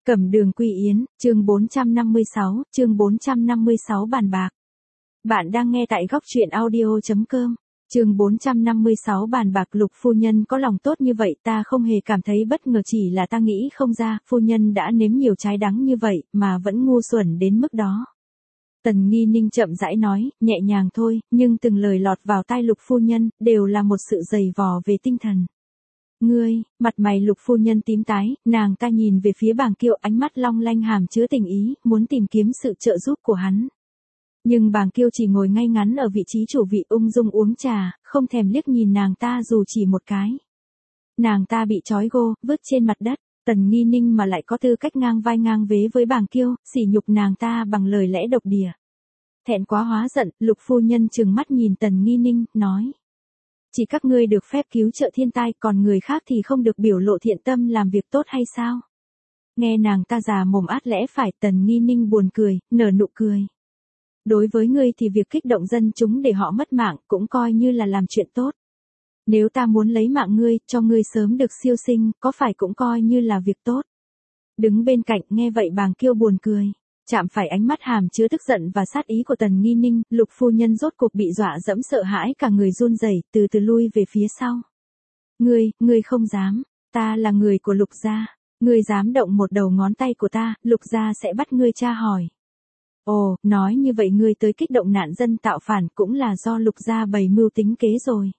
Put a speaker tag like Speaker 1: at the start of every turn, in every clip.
Speaker 1: Cẩm Đường Quy Yến, chương 456 bàn bạc. Bạn đang nghe tại góc truyện audio.com. Chương 456 bàn bạc. Lục phu nhân có lòng tốt như vậy ta không hề cảm thấy bất ngờ, chỉ là ta nghĩ không ra, phu nhân đã nếm nhiều trái đắng như vậy, mà vẫn ngu xuẩn đến mức đó. Tần Nghi Ninh chậm rãi nói, nhẹ nhàng thôi, nhưng từng lời lọt vào tai Lục phu nhân, đều là một sự dày vò về tinh thần. Ngươi, mặt mày Lục phu nhân tím tái, nàng ta nhìn về phía Bàng Kiêu, ánh mắt long lanh hàm chứa tình ý, muốn tìm kiếm sự trợ giúp của hắn. Nhưng Bàng Kiêu chỉ ngồi ngay ngắn ở vị trí chủ vị, ung dung uống trà, không thèm liếc nhìn nàng ta dù chỉ một cái. Nàng ta bị trói gô, vứt trên mặt đất, Tần Nghi Ninh mà lại có tư cách ngang vai ngang vế với Bàng Kiêu, sỉ nhục nàng ta bằng lời lẽ độc địa. Thẹn quá hóa giận, Lục phu nhân trừng mắt nhìn Tần Nghi Ninh, nói. Chỉ các ngươi được phép cứu trợ thiên tai, còn người khác thì không được biểu lộ thiện tâm làm việc tốt hay sao? Nghe nàng ta già mồm át lẽ phải, Tần Nghi Ninh buồn cười, nở nụ cười. Đối với ngươi thì việc kích động dân chúng để họ mất mạng cũng coi như là làm chuyện tốt. Nếu ta muốn lấy mạng ngươi, cho ngươi sớm được siêu sinh, có phải cũng coi như là việc tốt. Đứng bên cạnh nghe vậy Bàng Kiêu buồn cười. Chạm phải ánh mắt hàm chứa tức giận và sát ý của Tần Nghi Ninh, Lục phu nhân rốt cuộc bị dọa dẫm sợ hãi, cả người run rẩy, từ từ lui về phía sau. Ngươi không dám, ta là người của Lục gia, ngươi dám động một đầu ngón tay của ta, Lục gia sẽ bắt ngươi tra hỏi. Ồ, nói như vậy ngươi tới kích động nạn dân tạo phản cũng là do Lục gia bày mưu tính kế rồi.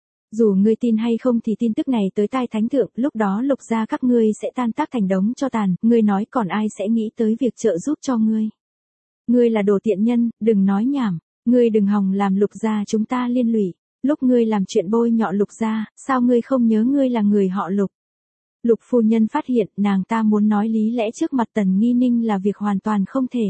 Speaker 1: Dù ngươi tin hay không thì tin tức này tới tai thánh thượng, lúc đó Lục gia các ngươi sẽ tan tác thành đống tro tàn, ngươi nói còn ai sẽ nghĩ tới việc trợ giúp cho ngươi. Ngươi là đồ tiện nhân, đừng nói nhảm, ngươi đừng hòng làm Lục gia chúng ta liên lụy, lúc ngươi làm chuyện bôi nhọ Lục gia, sao ngươi không nhớ ngươi là người họ Lục. Lục phu nhân phát hiện nàng ta muốn nói lý lẽ trước mặt Tần Nghi Ninh là việc hoàn toàn không thể.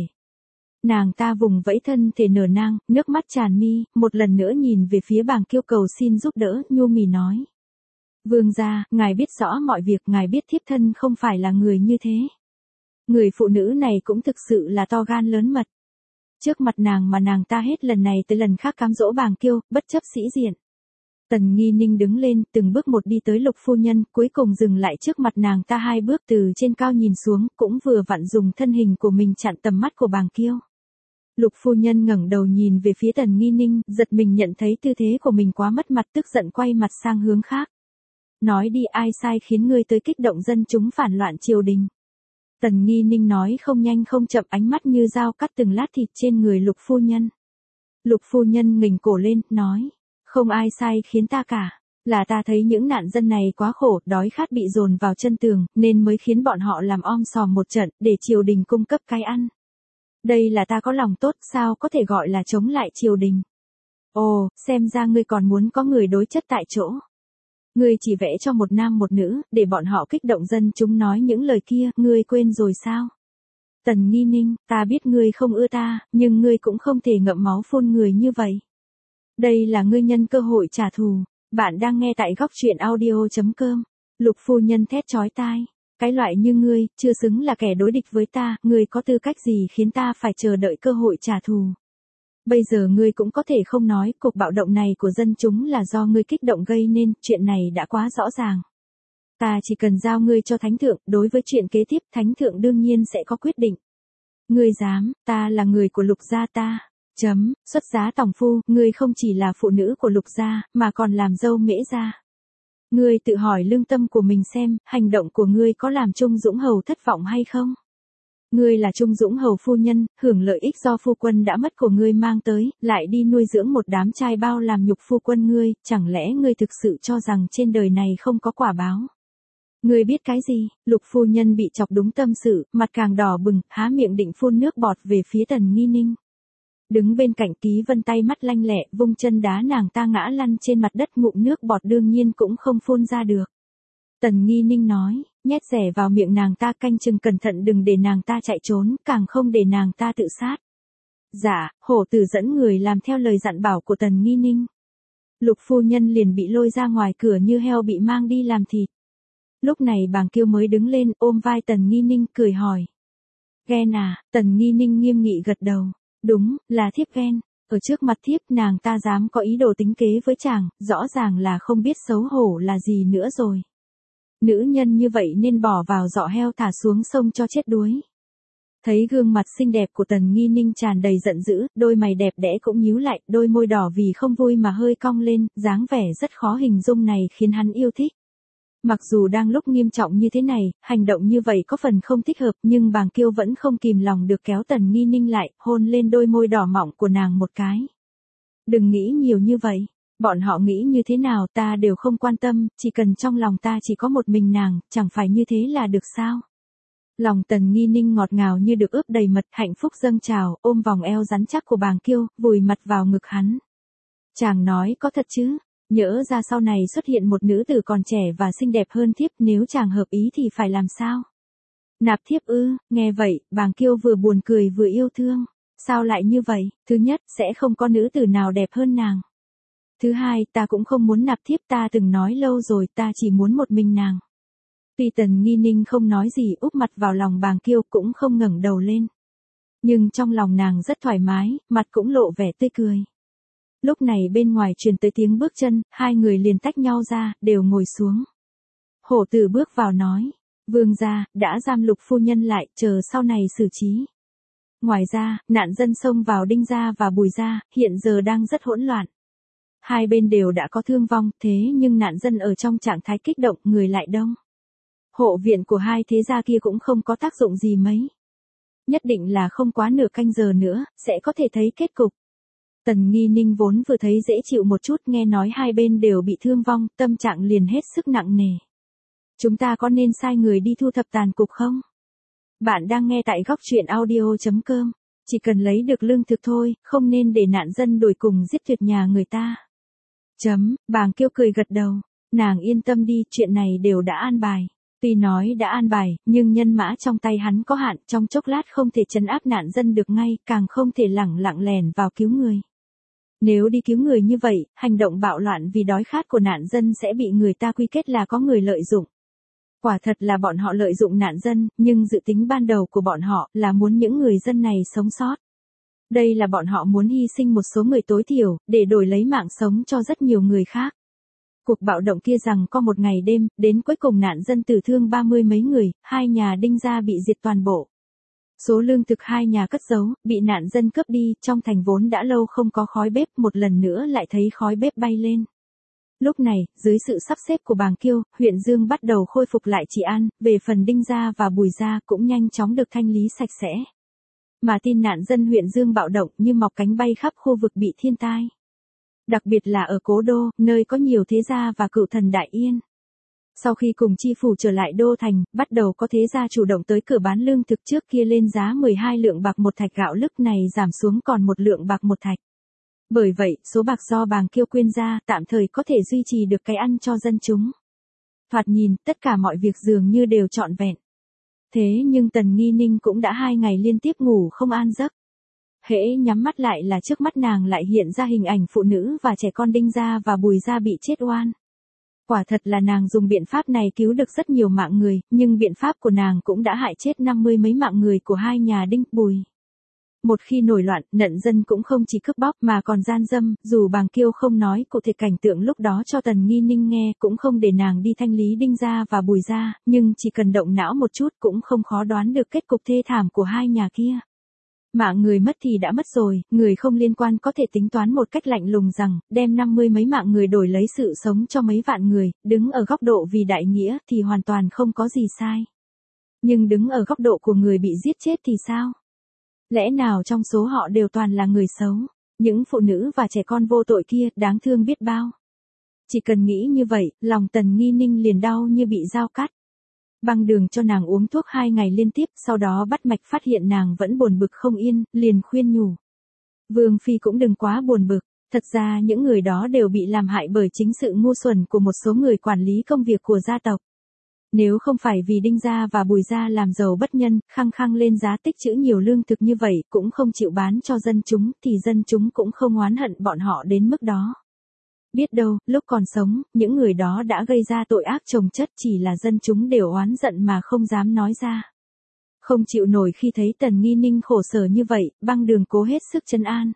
Speaker 1: Nàng ta vùng vẫy thân thể nở nang, nước mắt tràn mi, một lần nữa nhìn về phía Bàng Kiêu cầu xin giúp đỡ, nhu mì nói. Vương gia, ngài biết rõ mọi việc, ngài biết thiếp thân không phải là người như thế. Người phụ nữ này cũng thực sự là to gan lớn mật. Trước mặt nàng mà nàng ta hết lần này tới lần khác cám dỗ Bàng Kiêu, bất chấp sĩ diện. Tần Nghi Ninh đứng lên, từng bước một đi tới Lục phu nhân, cuối cùng dừng lại trước mặt nàng ta 2 bước, từ trên cao nhìn xuống, cũng vừa vặn dùng thân hình của mình chặn tầm mắt của Bàng Kiêu. Lục phu nhân ngẩng đầu nhìn về phía Tần Nghi Ninh, giật mình nhận thấy tư thế của mình quá mất mặt, tức giận quay mặt sang hướng khác. Nói đi, ai sai khiến ngươi tới kích động dân chúng phản loạn triều đình. Tần Nghi Ninh nói không nhanh không chậm, ánh mắt như dao cắt từng lát thịt trên người Lục phu nhân. Lục phu nhân nghềnh cổ lên, nói, không ai sai khiến ta cả, là ta thấy những nạn dân này quá khổ, đói khát bị dồn vào chân tường, nên mới khiến bọn họ làm om sòm một trận, để triều đình cung cấp cái ăn. Đây là ta có lòng tốt, sao có thể gọi là chống lại triều đình. Ồ, xem ra ngươi còn muốn có người đối chất tại chỗ. Ngươi chỉ vẽ cho một nam một nữ, để bọn họ kích động dân chúng nói những lời kia, ngươi quên rồi sao? Tần Nghi Ninh, ta biết ngươi không ưa ta, nhưng ngươi cũng không thể ngậm máu phun người như vậy. Đây là ngươi nhân cơ hội trả thù. Bạn đang nghe tại góc truyện audio.com. Lục phu nhân thét chói tai. Cái loại như ngươi, chưa xứng là kẻ đối địch với ta, ngươi có tư cách gì khiến ta phải chờ đợi cơ hội trả thù. Bây giờ ngươi cũng có thể không nói, cuộc bạo động này của dân chúng là do ngươi kích động gây nên, chuyện này đã quá rõ ràng. Ta chỉ cần giao ngươi cho thánh thượng, đối với chuyện kế tiếp, thánh thượng đương nhiên sẽ có quyết định. Ngươi dám, ta là người của Lục gia ta. Xuất giá tòng phu, ngươi không chỉ là phụ nữ của Lục gia, mà còn làm dâu Mễ gia. Ngươi tự hỏi lương tâm của mình xem, hành động của ngươi có làm Trung Dũng Hầu thất vọng hay không? Ngươi là Trung Dũng Hầu phu nhân, hưởng lợi ích do phu quân đã mất của ngươi mang tới, lại đi nuôi dưỡng một đám trai bao làm nhục phu quân ngươi, chẳng lẽ ngươi thực sự cho rằng trên đời này không có quả báo? Ngươi biết cái gì? Lục phu nhân bị chọc đúng tâm sự, mặt càng đỏ bừng, há miệng định phun nước bọt về phía Tần Nghi Ninh. Đứng bên cạnh Ký Vân tay mắt lanh lẹ, vung chân đá nàng ta ngã lăn trên mặt đất, ngụm nước bọt đương nhiên cũng không phun ra được. Tần Nghi Ninh nói, nhét rẻ vào miệng nàng ta, canh chừng cẩn thận đừng để nàng ta chạy trốn, càng không để nàng ta tự sát. Dạ, hổ tử dẫn người làm theo lời dặn bảo của Tần Nghi Ninh. Lục phu nhân liền bị lôi ra ngoài cửa như heo bị mang đi làm thịt. Lúc này Bàng Kiêu mới đứng lên, ôm vai Tần Nghi Ninh, cười hỏi. Ghen à? Tần Nghi Ninh nghiêm nghị gật đầu. Đúng, là thiếp ghen. Ở trước mặt thiếp nàng ta dám có ý đồ tính kế với chàng, rõ ràng là không biết xấu hổ là gì nữa rồi. Nữ nhân như vậy nên bỏ vào giỏ heo thả xuống sông cho chết đuối. Thấy gương mặt xinh đẹp của Tần Nghi Ninh tràn đầy giận dữ, đôi mày đẹp đẽ cũng nhíu lại, đôi môi đỏ vì không vui mà hơi cong lên, dáng vẻ rất khó hình dung này khiến hắn yêu thích. Mặc dù đang lúc nghiêm trọng như thế này, hành động như vậy có phần không thích hợp, nhưng Bàng Kiêu vẫn không kìm lòng được kéo Tần Nghi Ninh lại, hôn lên đôi môi đỏ mọng của nàng một cái. Đừng nghĩ nhiều như vậy, bọn họ nghĩ như thế nào ta đều không quan tâm, chỉ cần trong lòng ta chỉ có một mình nàng, chẳng phải như thế là được sao? Lòng Tần Nghi Ninh ngọt ngào như được ướp đầy mật, hạnh phúc dâng trào, ôm vòng eo rắn chắc của Bàng Kiêu, vùi mặt vào ngực hắn. Chàng nói có thật chứ? Nhỡ ra sau này xuất hiện một nữ tử còn trẻ và xinh đẹp hơn thiếp, nếu chàng hợp ý thì phải làm sao? Nạp thiếp ư? Nghe vậy, Bàng Kiêu vừa buồn cười vừa yêu thương. Sao lại như vậy? Thứ nhất, sẽ không có nữ tử nào đẹp hơn nàng. Thứ hai, ta cũng không muốn nạp thiếp, ta từng nói lâu rồi, ta chỉ muốn một mình nàng. Tuy Tần Nghi Ninh không nói gì, úp mặt vào lòng Bàng Kiêu, cũng không ngẩng đầu lên. Nhưng trong lòng nàng rất thoải mái, mặt cũng lộ vẻ tươi cười. Lúc này bên ngoài truyền tới tiếng bước chân, hai người liền tách nhau ra, đều ngồi xuống. Hổ Tử bước vào nói, vương gia, đã giam Lục phu nhân lại, chờ sau này xử trí. Ngoài ra, nạn dân xông vào Đinh gia và Bùi gia, hiện giờ đang rất hỗn loạn. Hai bên đều đã có thương vong, thế nhưng nạn dân ở trong trạng thái kích động, người lại đông. Hộ viện của hai thế gia kia cũng không có tác dụng gì mấy. Nhất định là không quá nửa canh giờ nữa, sẽ có thể thấy kết cục. Tần Nghi Ninh vốn vừa thấy dễ chịu một chút, nghe nói hai bên đều bị thương vong, tâm trạng liền hết sức nặng nề. Chúng ta có nên sai người đi thu thập tàn cục không? Bạn đang nghe tại góc truyện audio.com. Chỉ cần lấy được lương thực thôi, không nên để nạn dân đuổi cùng giết tuyệt nhà người ta. Bàng Kiêu cười gật đầu. Nàng yên tâm đi, chuyện này đều đã an bài. Tuy nói đã an bài, nhưng nhân mã trong tay hắn có hạn, trong chốc lát không thể trấn áp nạn dân được ngay, càng không thể lẳng lặng lèn vào cứu người. Nếu đi cứu người như vậy, hành động bạo loạn vì đói khát của nạn dân sẽ bị người ta quy kết là có người lợi dụng. Quả thật là bọn họ lợi dụng nạn dân, nhưng dự tính ban đầu của bọn họ là muốn những người dân này sống sót. Đây là bọn họ muốn hy sinh một số người tối thiểu, để đổi lấy mạng sống cho rất nhiều người khác. Cuộc bạo động kia rằng có một ngày đêm, đến cuối cùng nạn dân tử thương 30 mấy người, hai nhà Đinh gia bị diệt toàn bộ. Số lương thực hai nhà cất giấu, bị nạn dân cướp đi, trong thành vốn đã lâu không có khói bếp, một lần nữa lại thấy khói bếp bay lên. Lúc này, dưới sự sắp xếp của Bàng Kiêu, huyện Dương bắt đầu khôi phục lại trị an, về phần Đinh gia và Bùi gia cũng nhanh chóng được thanh lý sạch sẽ. Mà tin nạn dân huyện Dương bạo động như mọc cánh bay khắp khu vực bị thiên tai. Đặc biệt là ở Cố Đô, nơi có nhiều thế gia và cựu thần Đại Yên. Sau khi cùng chi phủ trở lại đô thành, bắt đầu có thế gia chủ động tới cửa bán lương thực, trước kia lên giá 12 lượng bạc một thạch gạo lúc này giảm xuống còn 1 lượng bạc một thạch. Bởi vậy, số bạc do Bàng Kiêu quyên ra tạm thời có thể duy trì được cái ăn cho dân chúng. Thoạt nhìn, tất cả mọi việc dường như đều trọn vẹn. Thế nhưng Tần Nghi Ninh cũng đã 2 ngày liên tiếp ngủ không an giấc. Hễ nhắm mắt lại là trước mắt nàng lại hiện ra hình ảnh phụ nữ và trẻ con Đinh gia và Bùi gia bị chết oan. Quả thật là nàng dùng biện pháp này cứu được rất nhiều mạng người, nhưng biện pháp của nàng cũng đã hại chết 50 mấy mạng người của hai nhà Đinh, Bùi. Một khi nổi loạn, nạn dân cũng không chỉ cướp bóc mà còn gian dâm, dù Bàng Kiêu không nói cụ thể cảnh tượng lúc đó cho Tần Nghi Ninh nghe, cũng không để nàng đi thanh lý Đinh gia và Bùi gia, nhưng chỉ cần động não một chút cũng không khó đoán được kết cục thê thảm của hai nhà kia. Mạng người mất thì đã mất rồi, người không liên quan có thể tính toán một cách lạnh lùng rằng, đem 50 mấy mạng người đổi lấy sự sống cho mấy vạn người, đứng ở góc độ vì đại nghĩa thì hoàn toàn không có gì sai. Nhưng đứng ở góc độ của người bị giết chết thì sao? Lẽ nào trong số họ đều toàn là người xấu? Những phụ nữ và trẻ con vô tội kia đáng thương biết bao. Chỉ cần nghĩ như vậy, lòng Tần Nghi Ninh liền đau như bị dao cắt. Băng Đường cho nàng uống thuốc 2 ngày liên tiếp, sau đó bắt mạch phát hiện nàng vẫn buồn bực không yên, liền khuyên nhủ. Vương phi cũng đừng quá buồn bực, thật ra những người đó đều bị làm hại bởi chính sự ngu xuẩn của một số người quản lý công việc của gia tộc. Nếu không phải vì Đinh gia và Bùi gia làm giàu bất nhân, khăng khăng lên giá tích trữ nhiều lương thực như vậy, cũng không chịu bán cho dân chúng, thì dân chúng cũng không oán hận bọn họ đến mức đó. Biết đâu, lúc còn sống, những người đó đã gây ra tội ác chồng chất, chỉ là dân chúng đều oán giận mà không dám nói ra. Không chịu nổi khi thấy Tần Nghi Ninh khổ sở như vậy, Băng Đường cố hết sức trấn an.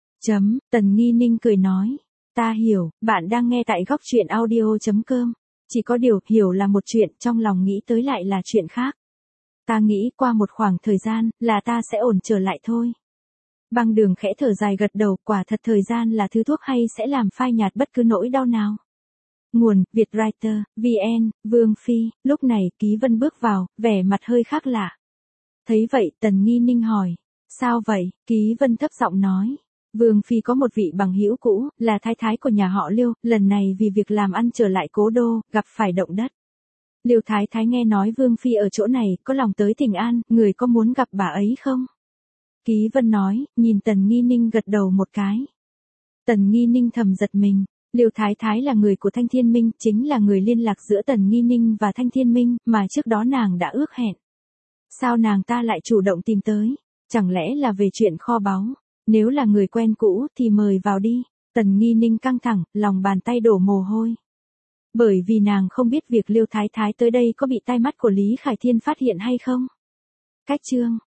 Speaker 1: Tần Nghi Ninh cười nói, ta hiểu, bạn đang nghe tại góc truyện audio.com. Chỉ có điều, hiểu là một chuyện, trong lòng nghĩ tới lại là chuyện khác. Ta nghĩ qua một khoảng thời gian, là ta sẽ ổn trở lại thôi. Băng Đường khẽ thở dài gật đầu, quả thật thời gian là thứ thuốc hay sẽ làm phai nhạt bất cứ nỗi đau nào. Nguồn, Vietwriter, VN, Vương Phi, lúc này Ký Vân bước vào, vẻ mặt hơi khác lạ. Thấy vậy, Tần Nghi Ninh hỏi, sao vậy? Ký Vân thấp giọng nói, Vương Phi có một vị bằng hữu cũ, là thái thái của nhà họ Liêu, lần này vì việc làm ăn trở lại cố đô, gặp phải động đất. Liêu thái thái nghe nói Vương Phi ở chỗ này, có lòng tới thỉnh an, người có muốn gặp bà ấy không? Ký Vân nói, nhìn Tần Nghi Ninh gật đầu một cái. Tần Nghi Ninh thầm giật mình, Liêu thái thái là người của Thanh Thiên Minh, chính là người liên lạc giữa Tần Nghi Ninh và Thanh Thiên Minh, mà trước đó nàng đã ước hẹn. Sao nàng ta lại chủ động tìm tới? Chẳng lẽ là về chuyện kho báu? Nếu là người quen cũ thì mời vào đi. Tần Nghi Ninh căng thẳng, lòng bàn tay đổ mồ hôi. Bởi vì nàng không biết việc Liêu thái thái tới đây có bị tai mắt của Lý Khải Thiên phát hiện hay không. Cách chương